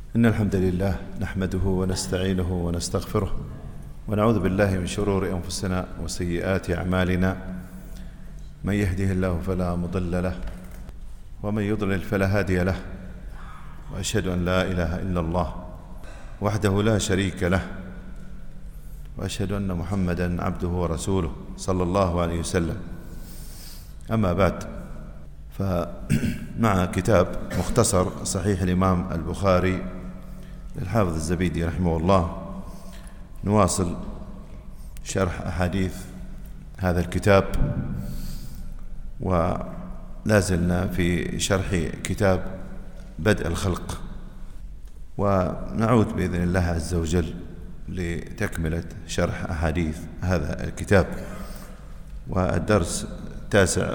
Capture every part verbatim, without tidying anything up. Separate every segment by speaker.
Speaker 1: إن الحمد لله نحمده ونستعينه ونستغفره ونعوذ بالله من شرور أنفسنا وسيئات أعمالنا. من يهده الله فلا مضل له ومن يضلل فلا هادي له، وأشهد أن لا إله إلا الله وحده لا شريك له، وأشهد أن محمدا عبده ورسوله صلى الله عليه وسلم. أما بعد، فمع كتاب مختصر صحيح الإمام البخاري للحافظ الزبيدي رحمه الله نواصل شرح أحاديث هذا الكتاب، ولازلنا في شرح كتاب بدء الخلق، ونعود بإذن الله عز وجل لتكملة شرح أحاديث هذا الكتاب. والدرس التاسع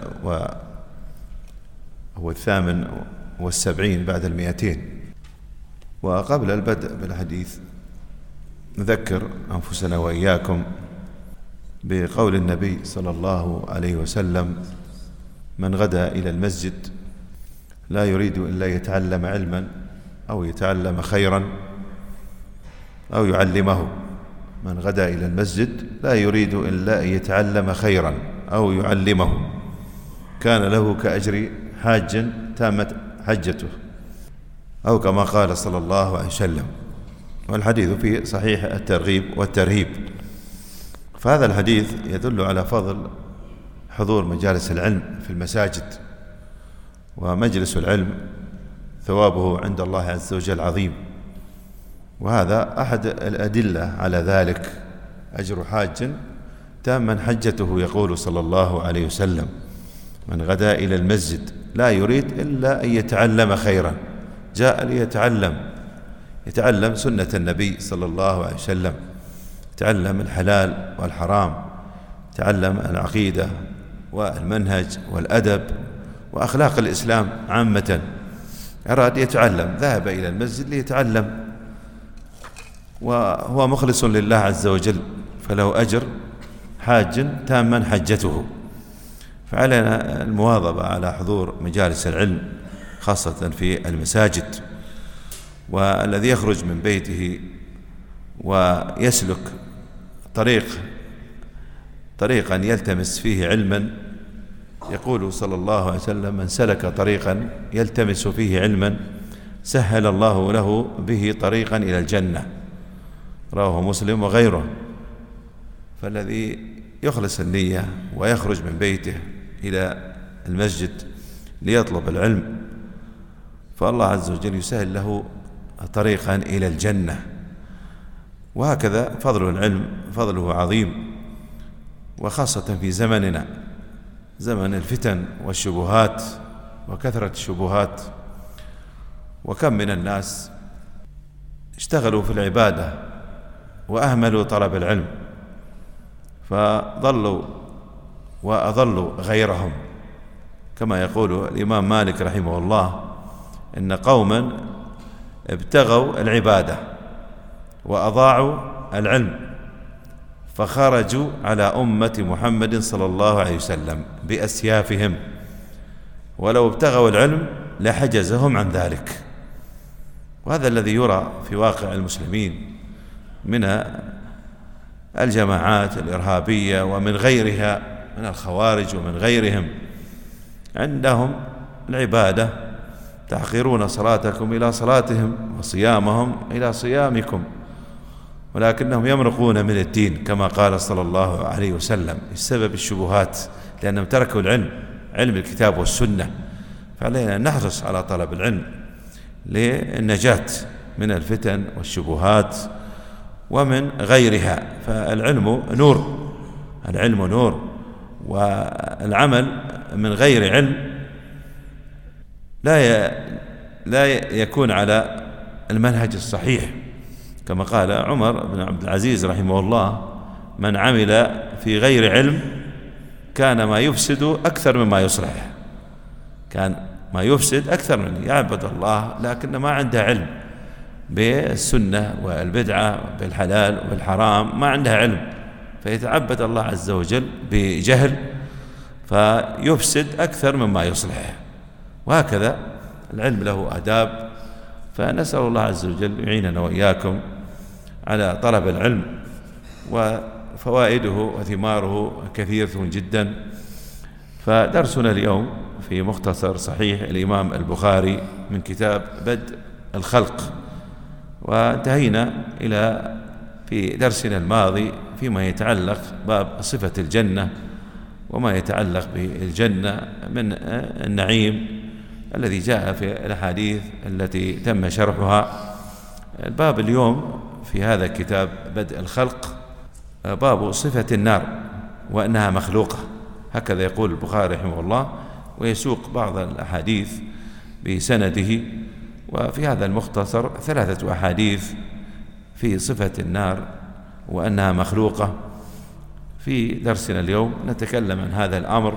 Speaker 1: وهو الثامن والسبعين بعد المئتين. وقبل البدء بالحديث نذكر أنفسنا وإياكم بقول النبي صلى الله عليه وسلم: من غدا إلى المسجد لا يريد إلا يتعلم علما أو يتعلم خيرا أو يعلمه. من غدا إلى المسجد لا يريد إلا أن يتعلم خيرا أو يعلمه كان له كأجر حاج تامت حجته، أو كما قال صلى الله عليه وسلم. والحديث في صحيح الترغيب والترهيب. فهذا الحديث يدل على فضل حضور مجالس العلم في المساجد، ومجلس العلم ثوابه عند الله عز وجل عظيم، وهذا أحد الأدلة على ذلك، أجر حاج تاما حجته، يقول صلى الله عليه وسلم: من غدا إلى المسجد لا يريد إلا أن يتعلم خيرا، جاء ليتعلم، يتعلم سنة النبي صلى الله عليه وسلم، يتعلم الحلال والحرام، يتعلم العقيدة والمنهج والأدب وأخلاق الإسلام عامة. أراد يتعلم، ذهب إلى المسجد ليتعلم، وهو مخلص لله عز وجل، فله أجر حاج تاما حجته. فعلينا المواظبة على حضور مجالس العلم خاصة في المساجد. والذي يخرج من بيته ويسلك طريق طريقا يلتمس فيه علما، يقول صلى الله عليه وسلم: من سلك طريقا يلتمس فيه علما سهل الله له به طريقا إلى الجنة، رواه مسلم وغيره. فالذي يخلص النية ويخرج من بيته إلى المسجد ليطلب العلم، فالله عز وجل يسهل له طريقا إلى الجنة. وهكذا فضل العلم فضله عظيم، وخاصة في زمننا، زمن الفتن والشبهات وكثرة الشبهات. وكم من الناس اشتغلوا في العبادة وأهملوا طلب العلم، فضلوا وأضلوا غيرهم، كما يقول الإمام مالك رحمه الله: إن قوما ابتغوا العبادة وأضاعوا العلم فخرجوا على أمة محمد صلى الله عليه وسلم بأسيافهم، ولو ابتغوا العلم لحجزهم عن ذلك. وهذا الذي يرى في واقع المسلمين من الجماعات الإرهابية ومن غيرها من الخوارج ومن غيرهم. عندهم العبادة، تحقرون صلاتكم إلى صلاتهم وصيامهم إلى صيامكم، ولكنهم يمرقون من الدين كما قال صلى الله عليه وسلم بسبب الشبهات، لأنهم تركوا العلم، علم الكتاب والسنة. فعلينا أن نحرص على طلب العلم للنجاة من الفتن والشبهات ومن غيرها. فالعلم نور، العلم نور، والعمل من غير علم لا لا يكون على المنهج الصحيح، كما قال عمر بن عبد العزيز رحمه الله: من عمل في غير علم كان ما يفسد أكثر مما يصلح. كان ما يفسد أكثر من يعبد الله لكن ما عنده علم بالسنة والبدعة بالحلال والحرام، ما عنده علم، فيتعبد الله عز وجل بجهل فيفسد أكثر مما يصلح. وهكذا العلم له آداب، فنسأل الله عز وجل يعيننا وإياكم على طلب العلم، وفوائده وثماره كثيرة جدا. فدرسنا اليوم في مختصر صحيح الإمام البخاري من كتاب بدء الخلق، وانتهينا إلى في درسنا الماضي فيما يتعلق باب صفة الجنة وما يتعلق بالجنة من النعيم الذي جاء في الأحاديث التي تم شرحها. الباب اليوم في هذا الكتاب بدء الخلق باب صفة النار وأنها مخلوقة، هكذا يقول البخاري رحمه الله، ويسوق بعض الأحاديث بسنده. وفي هذا المختصر ثلاثة أحاديث في صفة النار وأنها مخلوقة. في درسنا اليوم نتكلم عن هذا الأمر.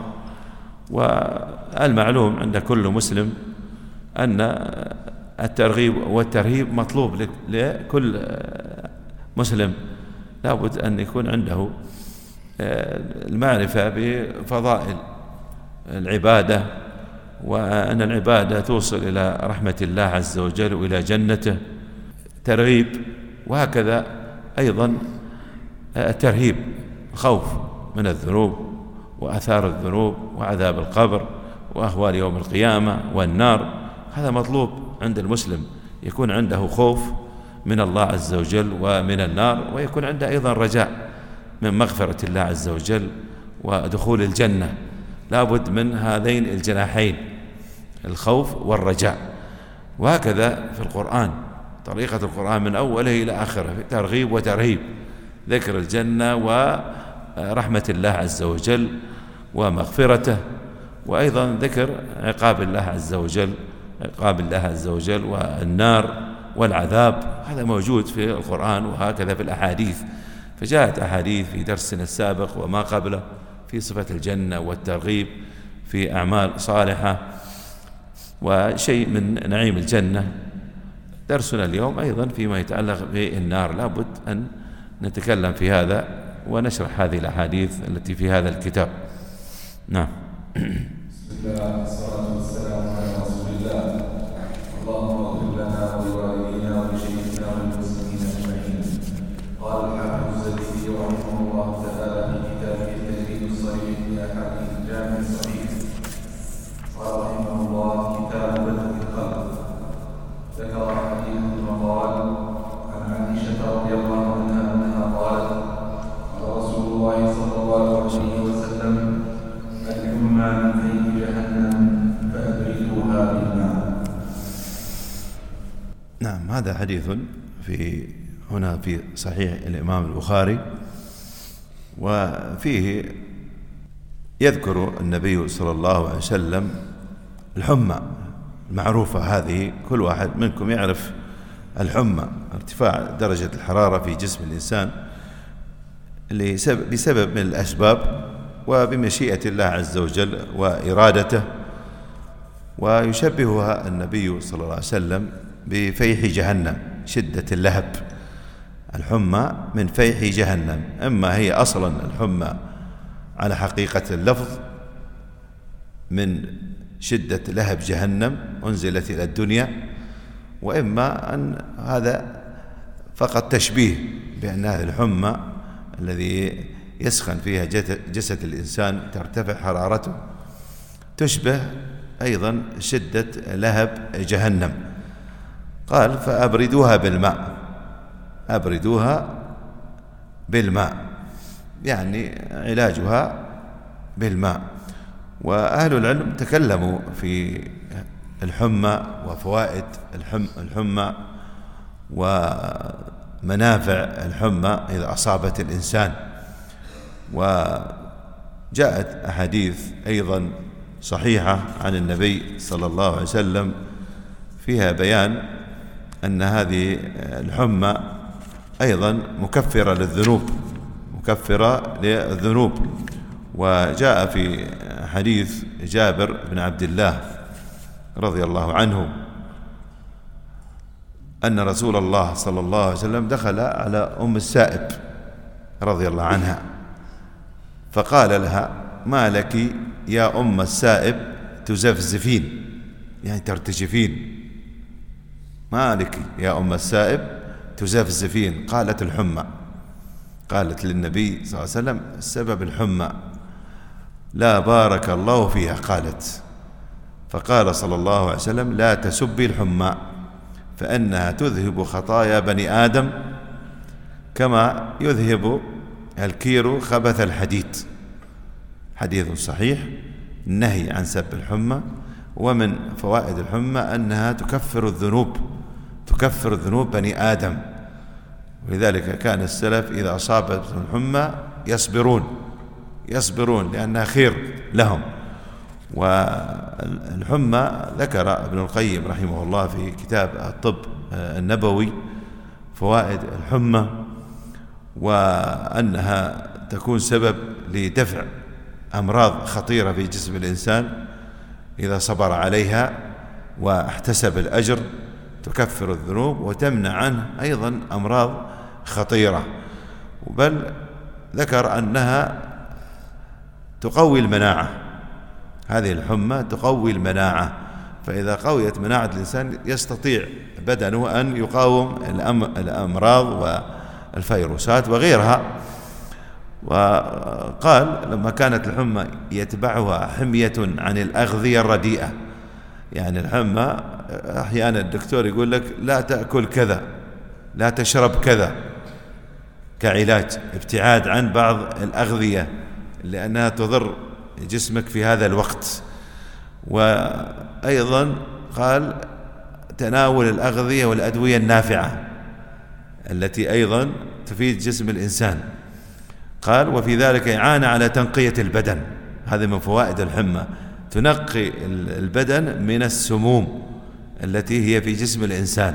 Speaker 1: والمعلوم عند كل مسلم أن الترغيب والترهيب مطلوب لكل مسلم، لابد أن يكون عنده المعرفة بفضائل العبادة، وأن العبادة توصل إلى رحمة الله عز وجل وإلى جنته، ترغيب. وهكذا أيضا الترهيب، خوف من الذنوب وآثار الذنوب وعذاب القبر وأهوال يوم القيامة والنار. هذا مطلوب عند المسلم، يكون عنده خوف من الله عز وجل ومن النار، ويكون عنده أيضا رجاء من مغفرة الله عز وجل ودخول الجنة. لابد من هذين الجناحين، الخوف والرجاء. وهكذا في القرآن، طريقة القرآن من أوله إلى آخره ترغيب وترهيب، ذكر الجنة ورحمة الله عز وجل ومغفرته، وأيضا ذكر عقاب الله عز وجل عقاب الله عز وجل والنار والعذاب. هذا موجود في القرآن وهكذا في الأحاديث. فجاءت أحاديث في درسنا السابق وما قبله في صفة الجنة والترغيب في أعمال صالحة وشيء من نعيم الجنة. درسنا اليوم أيضا فيما يتعلق بالنار، لابد أن نتكلم في هذا ونشرح هذه الأحاديث التي في هذا الكتاب. نعم.
Speaker 2: بسم الله والصلاة والسلام على رسول الله. اللهم اغفر لنا ولوالدينا ولشيخنا والمسلمين أجمعين. قال الحافظ الزكي رحمه الله تعالى في كتابه التجريد الصريح لأحاديث الجامع الصحيح، قال رحمه الله: كتاب بدء الخلق. ذكر حديث المقال عن عائشة رضي الله عنها أنها قالت: قال رسول الله صلى الله عليه وسلم: الحمى من فيه جهنم فأبردوها بالماء.
Speaker 1: نعم، هذا حديث في هنا في صحيح الإمام البخاري، وفيه يذكر النبي صلى الله عليه وسلم الحمى المعروفة هذه، كل واحد منكم يعرف الحمى، ارتفاع درجة الحرارة في جسم الإنسان بسبب من الأسباب وبمشيئة الله عز وجل وإرادته. ويشبهها النبي صلى الله عليه وسلم بفيح جهنم، شدة اللهب. الحمى من فيح جهنم، إما هي أصلا الحمى على حقيقة اللفظ من شدة لهب جهنم أنزلت إلى الدنيا، وإما أن هذا فقط تشبيه بأن هذه الحمى الذي يسخن فيها جسد الإنسان ترتفع حرارته تشبه أيضا شدة لهب جهنم. قال: فأبردوها بالماء، أبردوها بالماء، يعني علاجها بالماء. وأهل العلم تكلموا في الحمى وفوائد الحمى ومنافع الحمى إذا أصابت الإنسان. وجاءت أحاديث أيضا صحيحة عن النبي صلى الله عليه وسلم فيها بيان أن هذه الحمى أيضا مكفرة للذنوب، مكفرة للذنوب. وجاء في حديث جابر بن عبد الله رضي الله عنه أن رسول الله صلى الله عليه وسلم دخل على أم السائب رضي الله عنها فقال لها: ما لك يا أم السائب تزفزفين، يعني ترتجفين؟ ما لك يا أم السائب تزفزفين؟ قالت الحمى. قالت للنبي صلى الله عليه وسلم السبب الحمى. لا بارك الله فيها قالت. فقال صلى الله عليه وسلم لا تسبي الحمى فإنها تذهب خطايا بني آدم كما يذهب الكير خبث الحديد. حديث صحيح. النهي عن سب الحمى. ومن فوائد الحمى أنها تكفر الذنوب، تكفر ذنوب بني آدم. ولذلك كان السلف إذا أصابتهم الحمى يصبرون يصبرون لأنها خير لهم. والحمى ذكر ابن القيم رحمه الله في كتاب الطب النبوي فوائد الحمى، وأنها تكون سبب لدفع أمراض خطيرة في جسم الإنسان إذا صبر عليها واحتسب الأجر، تكفر الذنوب وتمنع عنه أيضا أمراض خطيرة. بل ذكر أنها تقوي المناعة. هذه الحمى تقوي المناعة، فإذا قويت مناعة الإنسان يستطيع بدنه أن يقاوم الأمراض والفيروسات وغيرها. وقال لما كانت الحمى يتبعها حمية عن الأغذية الرديئة، يعني الحمى أحيانا الدكتور يقول لك لا تأكل كذا، لا تشرب كذا، كعلاج ابتعاد عن بعض الأغذية لأنها تضر جسمك في هذا الوقت. وأيضا قال تناول الأغذية والأدوية النافعة التي أيضا تفيد جسم الإنسان. قال وفي ذلك إعانة على تنقية البدن. هذا من فوائد الحمى، تنقي البدن من السموم التي هي في جسم الإنسان.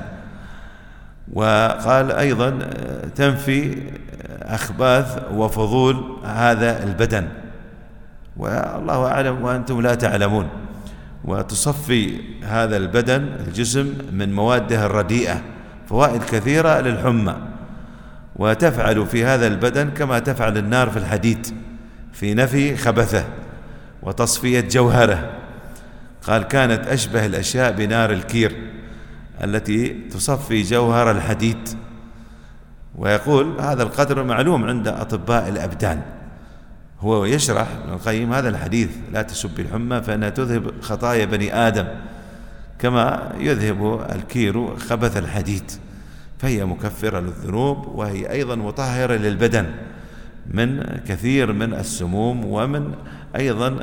Speaker 1: وقال أيضا تنفي أخباث وفضول هذا البدن، والله أعلم وأنتم لا تعلمون. وتصفي هذا البدن الجسم من مواده الرديئة. فوائد كثيرة للحمى، وتفعل في هذا البدن كما تفعل النار في الحديد في نفي خبثه وتصفية جوهره. قال كانت أشبه الأشياء بنار الكير التي تصفي جوهر الحديد. ويقول هذا القدر معلوم عند أطباء الأبدان. هو يشرح ابن القيم هذا الحديث لا تسب الحمى فإنها تذهب خطايا بني آدم كما يذهب الكير خبث الحديد، فهي مكفرة للذنوب، وهي أيضا مطهرة للبدن من كثير من السموم ومن أيضا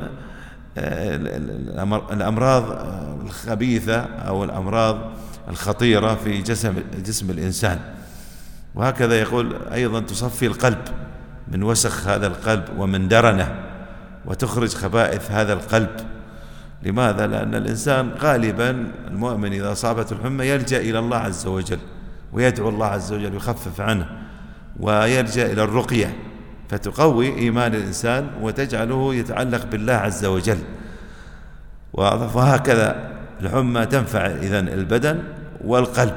Speaker 1: الأمراض الخبيثة أو الأمراض الخطيرة في جسم, جسم الإنسان. وهكذا يقول أيضا تصفي القلب من وسخ هذا القلب ومن درنه، وتخرج خبائث هذا القلب. لماذا؟ لأن الإنسان غالبا المؤمن إذا أصابته الحمى يلجأ إلى الله عز وجل ويدعو الله عز وجل يخفف عنه، ويلجأ إلى الرقية فتقوي إيمان الإنسان وتجعله يتعلق بالله عز وجل. وهكذا الحمى تنفع إذن البدن والقلب.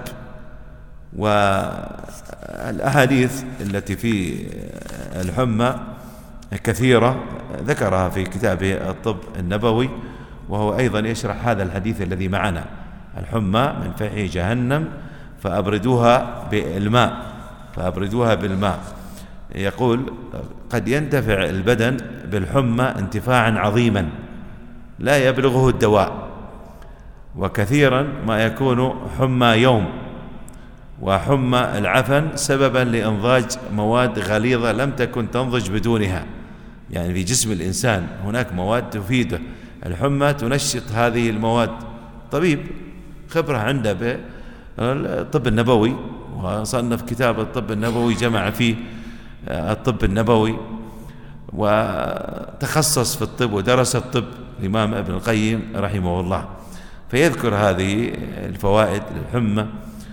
Speaker 1: والأحاديث التي في الحمى كثيرة ذكرها في كتابه الطب النبوي، وهو أيضا يشرح هذا الحديث الذي معنا: الحمى من فحي جهنم فأبردوها بالماء فأبردوها بالماء. يقول قد ينتفع البدن بالحمى انتفاعا عظيما لا يبلغه الدواء، وكثيرا ما يكون حمى يوم وحمى العفن سببا لإنضاج مواد غليظة لم تكن تنضج بدونها. يعني في جسم الإنسان هناك مواد تفيده، الحمى تنشط هذه المواد. طبيب خبرة عنده بالطب النبوي وصنف كتاب الطب النبوي جمع فيه الطب النبوي وتخصص في الطب ودرس الطب الإمام ابن القيم رحمه الله، فيذكر هذه الفوائد للحمى.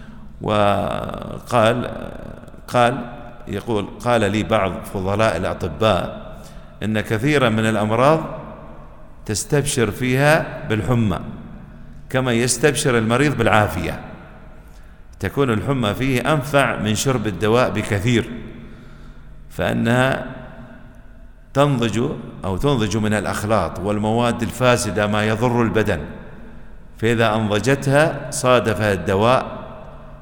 Speaker 1: وقال قال يقول قال لي بعض فضلاء الأطباء إن كثيرا من الأمراض تستبشر فيها بالحمى كما يستبشر المريض بالعافية. تكون الحمى فيه أنفع من شرب الدواء بكثير، فإنها تنضج أو تنضج من الأخلاط والمواد الفاسدة ما يضر البدن، فإذا أنضجتها صادفها الدواء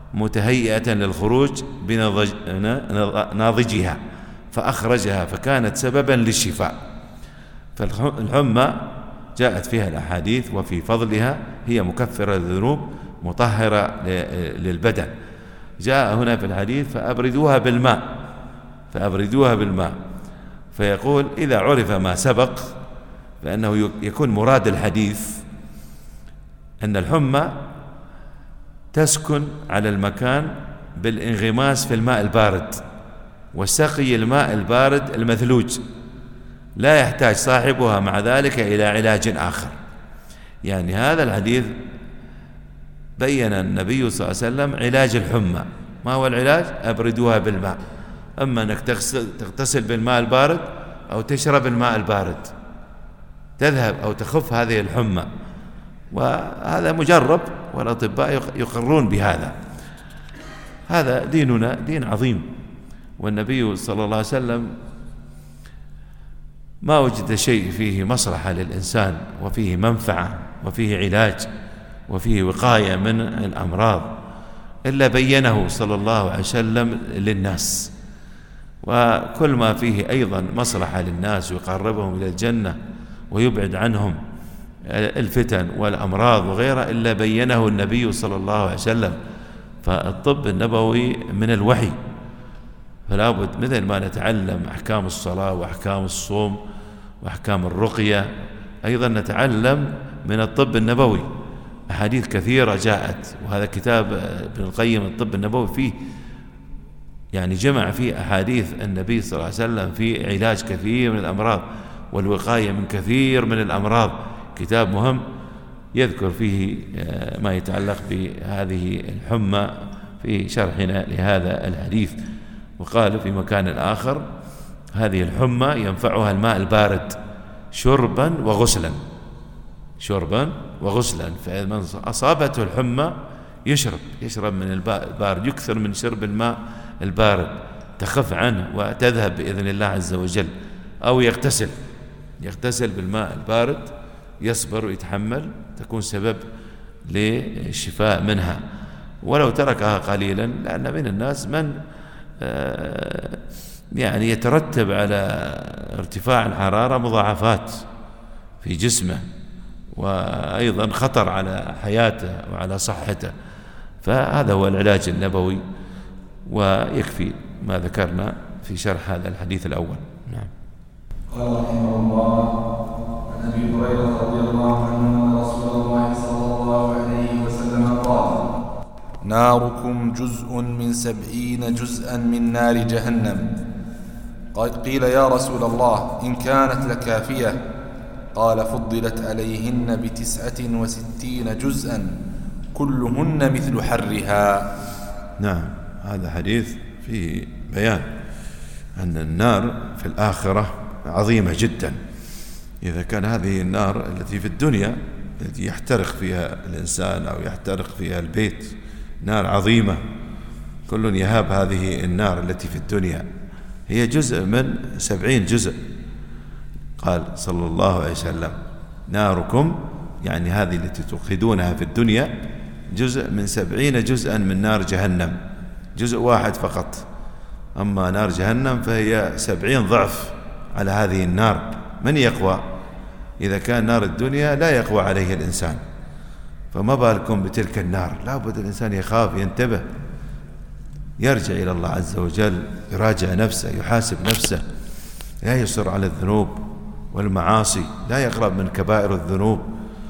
Speaker 1: متهيئة للخروج بناضجها فأخرجها فكانت سببا للشفاء. فالحمى جاءت فيها الأحاديث وفي فضلها، هي مكفرة للذنوب مطهرة للبدن. جاء هنا في الحديث فأبردوها بالماء فأبردوها بالماء فيقول إذا عرف ما سبق فإنه يكون مراد الحديث أن الحمى تسكن على المكان بالانغماس في الماء البارد وسقي الماء البارد المثلوج، لا يحتاج صاحبها مع ذلك إلى علاج آخر. يعني هذا الحديث بيّن النبي صلى الله عليه وسلم علاج الحمى. ما هو العلاج؟ أبردوها بالماء، أما أنك تغتسل بالماء البارد أو تشرب الماء البارد تذهب أو تخف هذه الحمى، وهذا مجرب والأطباء يقرون بهذا. هذا ديننا دين عظيم، والنبي صلى الله عليه وسلم ما وجد شيء فيه مصلحة للإنسان وفيه منفعة وفيه علاج وفيه وقاية من الأمراض إلا بيّنه صلى الله عليه وسلم للناس. وكل ما فيه أيضا مصلحة للناس ويقربهم إلى الجنة ويبعد عنهم الفتن والأمراض وغيرها إلا بيّنه النبي صلى الله عليه وسلم. فالطب النبوي من الوحي، فلا بد مثل ما نتعلم أحكام الصلاة وأحكام الصوم وأحكام الرقية أيضا نتعلم من الطب النبوي. أحاديث كثيرة جاءت، وهذا كتاب ابن القيم الطب النبوي فيه يعني جمع فيه أحاديث النبي صلى الله عليه وسلم في علاج كثير من الأمراض والوقاية من كثير من الأمراض. كتاب مهم يذكر فيه ما يتعلق بهذه الحمى في شرحنا لهذا الحديث. وقال في مكان آخر هذه الحمى ينفعها الماء البارد شربا وغسلا شربا وغسلا فإذا من أصابته الحمى يشرب يشرب من الماء البارد، يكثر من شرب الماء البارد تخف عنه وتذهب بإذن الله عز وجل، أو يغتسل يغتسل بالماء البارد يصبر ويتحمل، تكون سبب للشفاء منها. ولو تركها قليلا، لأن من الناس من يعني يترتب على ارتفاع الحرارة مضاعفات في جسمه، وأيضا خطر على حياته وعلى صحته. فهذا هو العلاج النبوي، ويكفي ما ذكرنا في شرح هذا الحديث الأول. نعم.
Speaker 2: قال رحمه الله عن أبي هريرة رضي الله عنه أن رسول الله صلى الله عليه وسلم قال: ناركم جزء من سبعين جزءا من نار جهنم. قيل: يا رسول الله إن كانت لكافية؟ قال: فضلت عليهن بتسعة وستين جزءا كلهن مثل حرها.
Speaker 1: نعم، هذا حديث فيه بيان أن النار في الآخرة عظيمة جدا. إذا كان هذه النار التي في الدنيا التي يحترق فيها الإنسان أو يحترق فيها البيت نار عظيمة، كل يهاب هذه النار التي في الدنيا، هي جزء من سبعين جزء. قال صلى الله عليه وسلم: ناركم، يعني هذه التي توقدونها في الدنيا، جزء من سبعين جزءا من نار جهنم، جزء واحد فقط. أما نار جهنم فهي سبعين ضعف على هذه النار. من يقوى؟ إذا كان نار الدنيا لا يقوى عليه الإنسان، فما بالكم بتلك النار. لا بد الإنسان يخاف، ينتبه، يرجع إلى الله عز وجل، يراجع نفسه، يحاسب نفسه، لا يصر على الذنوب والمعاصي، لا يقرب من كبائر الذنوب،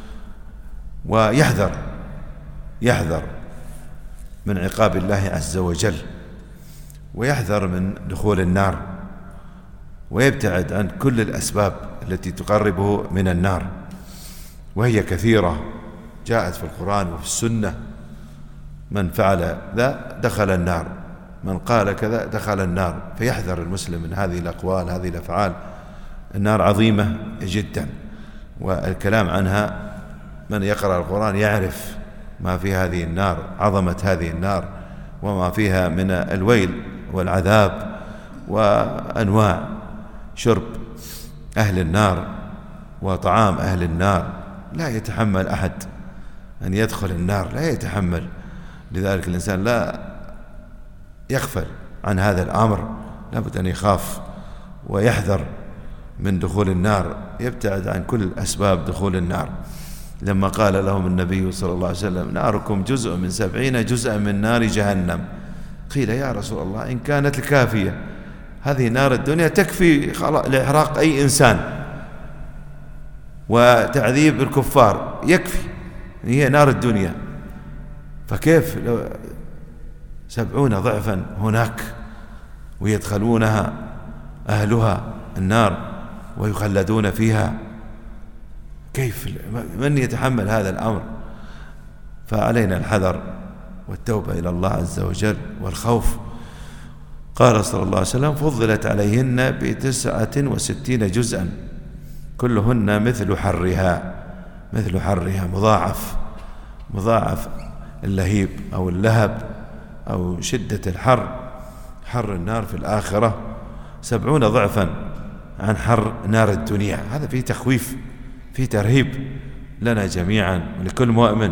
Speaker 1: ويحذر يحذر من عقاب الله عز وجل، ويحذر من دخول النار، ويبتعد عن كل الأسباب التي تقربه من النار، وهي كثيرة جاءت في القرآن وفي السنة. من فعل ذا دخل النار، من قال كذا دخل النار. فيحذر المسلم من هذه الأقوال، هذه الأفعال. النار عظيمة جدا، والكلام عنها من يقرأ القرآن يعرف ما في هذه النار، عظمة هذه النار، وما فيها من الويل والعذاب، وأنواع شرب أهل النار وطعام أهل النار. لا يتحمل أحد أن يدخل النار، لا يتحمل لذلك الإنسان لا يغفل عن هذا الأمر، لابد أن يخاف ويحذر من دخول النار، يبتعد عن كل أسباب دخول النار. لما قال لهم النبي صلى الله عليه وسلم ناركم جزء من سبعين جزءا من نار جهنم، قيل يا رسول الله إن كانت الكافية، هذه نار الدنيا تكفي لإحراق أي إنسان وتعذيب الكفار، يكفي، هي نار الدنيا، فكيف لو سبعون ضعفا هناك ويدخلونها أهلها النار ويخلدون فيها؟ كيف؟ من يتحمل هذا الأمر؟ فعلينا الحذر والتوبة إلى الله عز وجل والخوف. قال صلى الله عليه وسلم فضلت عليهن بتسعة وستين جزءا كلهن مثل حرها، مثل حرها مضاعف، مضاعف اللهيب أو اللهب أو شدة الحر، حر النار في الآخرة سبعون ضعفا عن حر نار الدنيا. هذا فيه تخويف، فيه ترهيب لنا جميعا ولكل مؤمن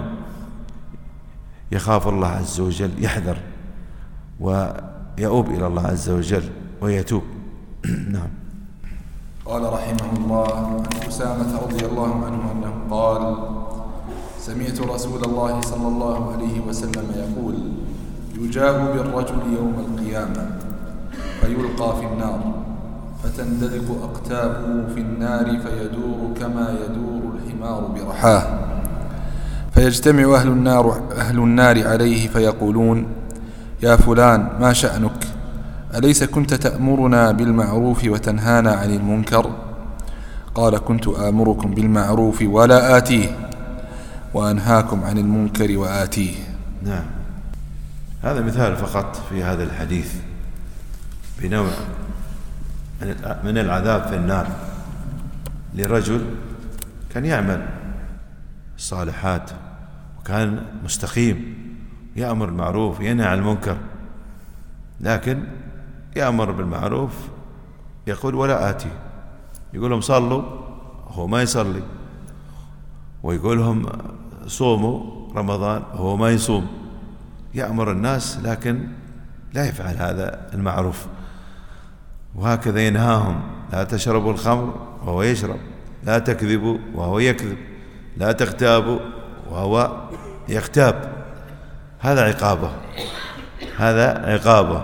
Speaker 1: يخاف الله عز وجل، يحذر ويؤوب إلى الله عز وجل ويتوب. نعم.
Speaker 2: قال رحمه الله عن أسامة رضي الله عنه أنه قال سمعت رسول الله صلى الله عليه وسلم يقول يجاء بالرجل يوم القيامة فيلقى في النار فتندلق أقتابه في النار فيدور كما يدور الحمار برحاه، فيجتمع أهل النار, أهل النار عليه فيقولون يا فلان ما شأنك؟ أليس كنت تأمرنا بالمعروف وتنهانا عن المنكر؟ قال كنت آمركم بالمعروف ولا آتيه وأنهاكم عن المنكر وآتيه.
Speaker 1: نعم. هذا مثال فقط في هذا الحديث بنوع من العذاب في النار لرجل كان يعمل الصالحات وكان مستقيم، يأمر بالمعروف ينهى عن المنكر، لكن يأمر بالمعروف يقول ولا آتي، يقول لهم صلوا هو ما يصلي، ويقول لهم صوموا رمضان هو ما يصوم، يأمر الناس لكن لا يفعل هذا المعروف. وهكذا ينهاهم لا تشربوا الخمر وهو يشرب، لا تكذبوا وهو يكذب، لا تغتابوا وهو يغتاب. هذا عقابه، هذا عقابه.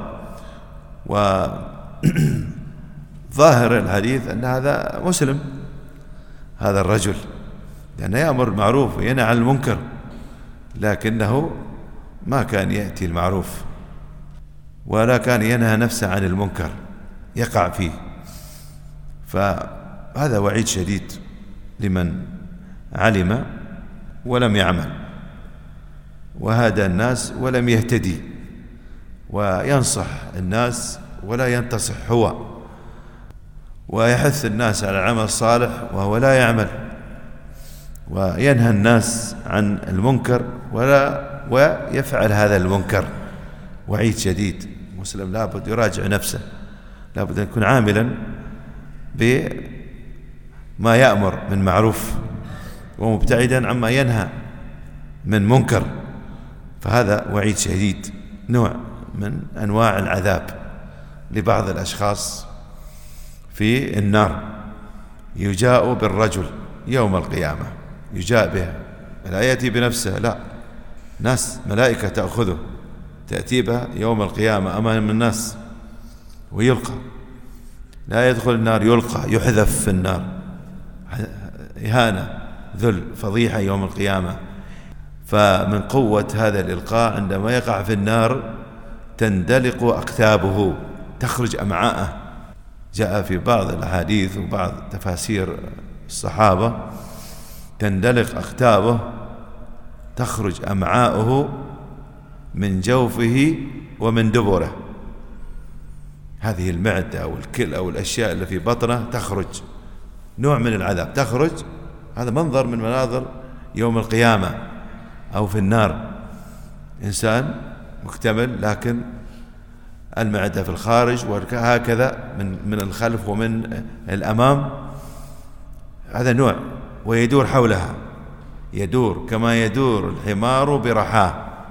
Speaker 1: وظاهر الحديث أن هذا مسلم، هذا الرجل، لأنه يأمر بالمعروف وينهى عن المنكر، لكنه ما كان يأتي المعروف ولا كان ينهى نفسه عن المنكر، يقع فيه. فهذا وعيد شديد لمن علم ولم يعمل، وهدى الناس ولم يهتدي، وينصح الناس ولا ينتصح هو، ويحث الناس على العمل الصالح وهو لا يعمل، وينهى الناس عن المنكر ولا ويفعل هذا المنكر. وعيد شديد. مسلم لابد يراجع نفسه، لابد أن يكون عاملا بما يأمر من معروف ومبتعدا عما ينهى من منكر. فهذا وعيد شديد، نوع من أنواع العذاب لبعض الأشخاص في النار. يجاء بالرجل يوم القيامة، يجاء به، لا يأتي بنفسه، لا، ناس ملائكة تأخذه تأتي به يوم القيامة أمام الناس ويلقى، لا يدخل النار، يلقى، يحذف في النار، إهانة، ذل، فضيحة يوم القيامة. فمن قوة هذا الإلقاء عندما يقع في النار تندلق أقتابه، تخرج أمعاءه. جاء في بعض الأحاديث وبعض تفاسير الصحابة تندلق أقتابه، تخرج أمعاؤه من جوفه ومن دبره. هذه المعدة أو الكلى أو الأشياء اللي في بطنه تخرج، نوع من العذاب تخرج. هذا منظر من مناظر يوم القيامة أو في النار. إنسان مكتمل لكن المعدة في الخارج وهكذا من من الخلف ومن الأمام، هذا نوع، ويدور حولها، يدور كما يدور الحمار برحاه،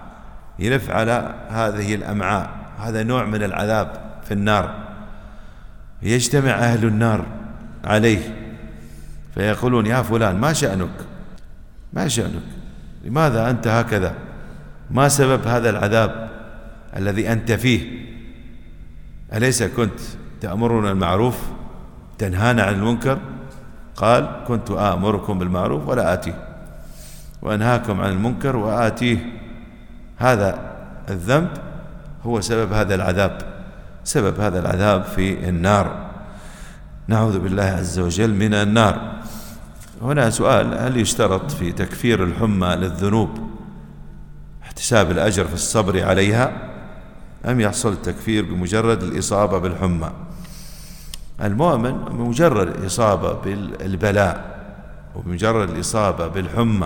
Speaker 1: يلف على هذه الأمعاء. هذا نوع من العذاب في النار. يجتمع أهل النار عليه فيقولون يا فلان ما شأنك ما شأنك لماذا أنت هكذا؟ ما سبب هذا العذاب الذي أنت فيه؟ أليس كنت تأمرنا المعروف تنهانا عن المنكر؟ قال كنت آمركم بالمعروف ولا آتيه وأنهاكم عن المنكر وآتيه. هذا الذنب هو سبب هذا العذاب، سبب هذا العذاب في النار. نعوذ بالله عز وجل من النار. هنا سؤال: هل يشترط في تكفير الحمى للذنوب احتساب الأجر في الصبر عليها أم يحصل التكفير بمجرد الإصابة بالحمى؟ المؤمن بمجرد الإصابة بالبلاء وبمجرد الإصابة بالحمى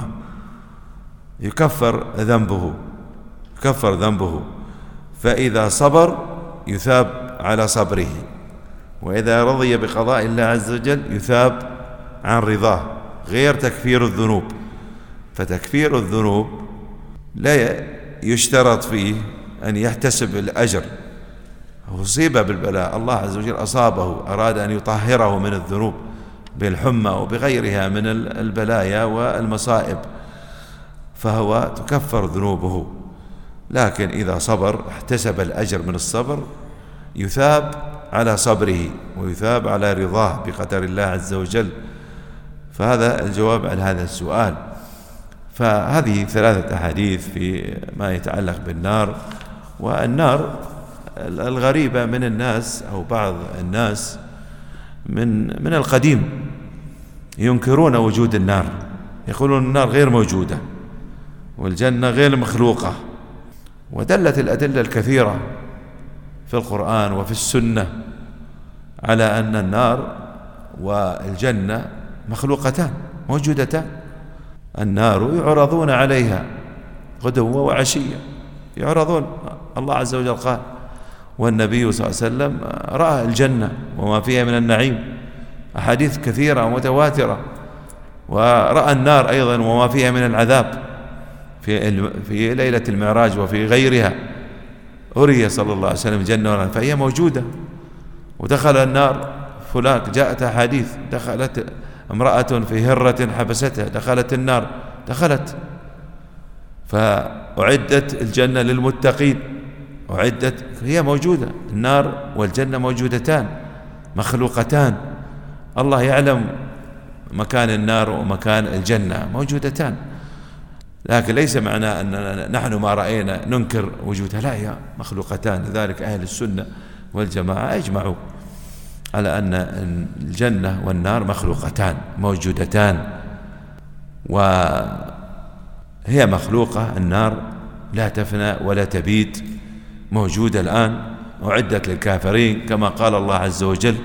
Speaker 1: يكفر ذنبه يكفر ذنبه فإذا صبر يثاب على صبره، وإذا رضي بقضاء الله عز وجل يثاب عن رضاه، غير تكفير الذنوب. فتكفير الذنوب لا يشترط فيه أن يحتسب الأجر. أصيب بالبلاء، الله عز وجل أصابه، أراد أن يطهره من الذنوب بالحمى وبغيرها من البلايا والمصائب، فهو تكفر ذنوبه. لكن إذا صبر احتسب الأجر من الصبر يثاب على صبره ويثاب على رضاه بقدر الله عز وجل. فهذا الجواب عن هذا السؤال. فهذه ثلاثة أحاديث في ما يتعلق بالنار. والنار الغريبة من الناس أو بعض الناس من من القديم ينكرون وجود النار، يقولون النار غير موجودة والجنة غير مخلوقة. ودلت الأدلة الكثيرة في القرآن وفي السنة على أن النار والجنة مخلوقتان موجودتان. النار يعرضون عليها غدوا وعشيا، يعرضون. الله عز وجل قال: والنبي صلى الله عليه وسلم رأى الجنة وما فيها من النعيم، أحاديث كثيرة ومتواترة. ورأى النار أيضا وما فيها من العذاب في في ليلة المعراج وفي غيرها، أري صلى الله عليه وسلم الجنة فهي موجودة. ودخل النار فلان، جاءت أحاديث دخلت امرأة في هرة حبستها دخلت النار، دخلت. فأعدت الجنة للمتقين، أعدت، هي موجودة. النار والجنة موجودتان مخلوقتان. الله يعلم مكان النار ومكان الجنة، موجودتان. لكن ليس معناه أننا نحن ما رأينا ننكر وجودها، لا، هي مخلوقتان. لذلك أهل السنة والجماعة أجمعوا على أن الجنة والنار مخلوقتان موجودتان. وهي مخلوقة، النار لا تفنى ولا تبيد، موجودة الآن، أعدت للكافرين كما قال الله عز وجل.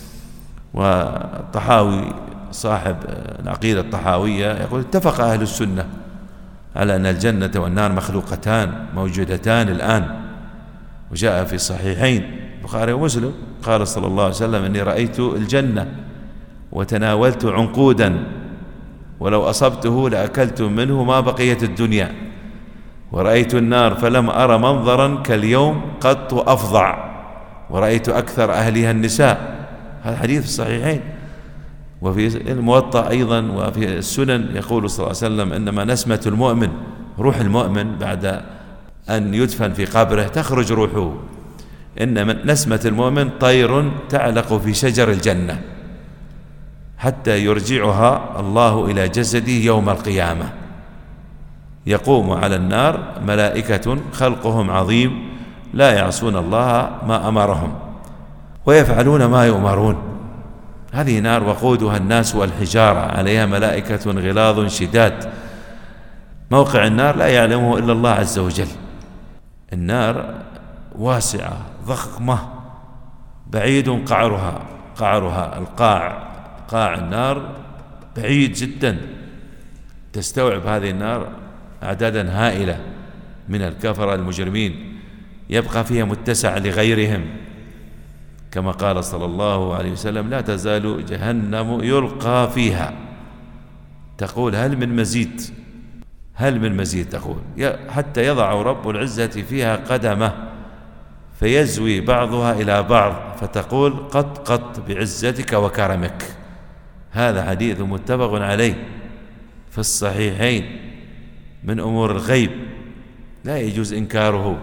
Speaker 1: والطحاوي صاحب العقيدة الطحاوية يقول: اتفق أهل السنة على أن الجنة والنار مخلوقتان موجودتان الآن. وجاء في الصحيحين البخاري ومسلم قال صلى الله عليه وسلم: إني رأيت الجنة وتناولت عنقودا ولو أصبته لأكلت منه ما بقيت الدنيا، ورأيت النار فلم أرى منظرا كاليوم قط أفظع، ورأيت أكثر أهلها النساء. هذا حديث في الصحيحين. وفي الموطأ أيضا وفي السنن يقول صلى الله عليه وسلم: إنما نسمة المؤمن، روح المؤمن بعد أن يدفن في قبره تخرج روحه، إن نسمة المؤمن طير تعلق في شجر الجنة حتى يرجعها الله إلى جسده يوم القيامة. يقوم على النار ملائكة خلقهم عظيم لا يعصون الله ما أمرهم ويفعلون ما يؤمرون. هذه نار وقودها الناس والحجارة، عليها ملائكة غلاظ شداد. موقع النار لا يعلمه إلا الله عز وجل. النار واسعة ضخمة بعيد قعرها قعرها القاع قاع النار بعيد جدا، تستوعب هذه النار أعدادا هائلة من الكفرة المجرمين، يبقى فيها متسع لغيرهم، كما قال صلى الله عليه وسلم: لا تزال جهنم يلقى فيها تقول هل من مزيد.
Speaker 3: هل من مزيد تقول حتى يضع رب العزة فيها قدمه فيزوي بعضها إلى بعض فتقول قط قط بعزتك وكرمك. هذا حديث متفق عليه في الصحيحين من أمور الغيب لا يجوز إنكاره.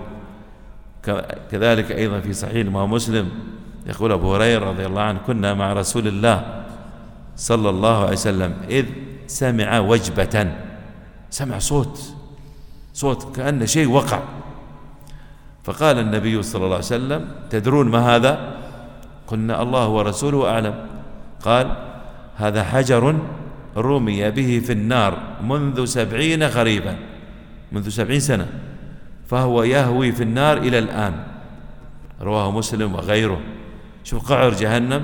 Speaker 3: كذلك أيضا في صحيح الإمام مسلم يقول أبو هريرة رضي الله عنه كنا مع رسول الله صلى الله عليه وسلم إذ سمع وجبة، سمع صوت صوت كأن شيء وقع، فقال النبي صلى الله عليه وسلم تدرون ما هذا؟ قلنا الله ورسوله أعلم. قال هذا حجر رمي به في النار منذ سبعين خريفا، منذ سبعين سنة، فهو يهوي في النار إلى الآن. رواه مسلم وغيره. شوف قعر جهنم،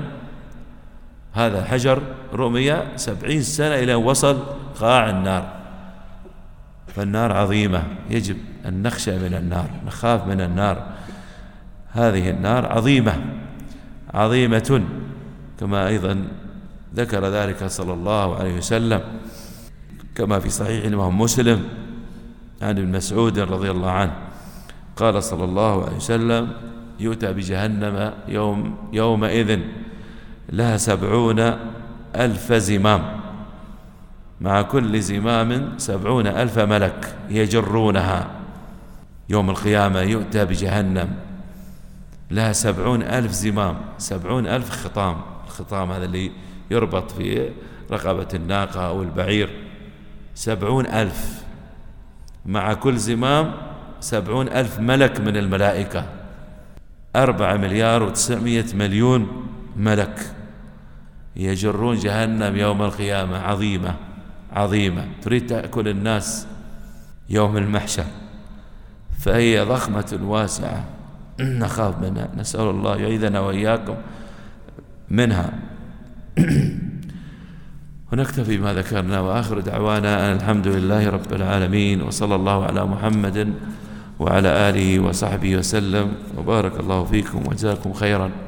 Speaker 3: هذا حجر رمي سبعين سنة إلى وصل قاع النار. فالنار عظيمة، يجب أن نخشى من النار، نخاف من النار. هذه النار عظيمة عظيمة كما أيضا ذكر ذلك صلى الله عليه وسلم كما في صحيح الإمام مسلم عن ابن مسعود رضي الله عنه قال صلى الله عليه وسلم يؤتى بجهنم يوم يومئذ لها سبعون ألف زمام، مع كل زمام سبعون ألف ملك يجرونها. يوم القيامة يؤتى بجهنم لها سبعون ألف زمام، سبعون ألف خطام، الخطام هذا اللي يربط في رقبة الناقة أو البعير، سبعون ألف، مع كل زمام سبعون ألف ملك من الملائكة، أربعة مليار وتسعمائة مليون ملك يجرون جهنم يوم القيامة. عظيمة عظيمة تريد تأكل الناس يوم المحشر، فهي ضخمة واسعة نخاف منها، نسأل الله يعيذنا وإياكم منها. ونكتفي ما ذكرنا، وآخر دعوانا أن الحمد لله رب العالمين، وصلى الله على محمد وعلى آله وصحبه وسلم، وبارك الله فيكم وجزاكم خيرا.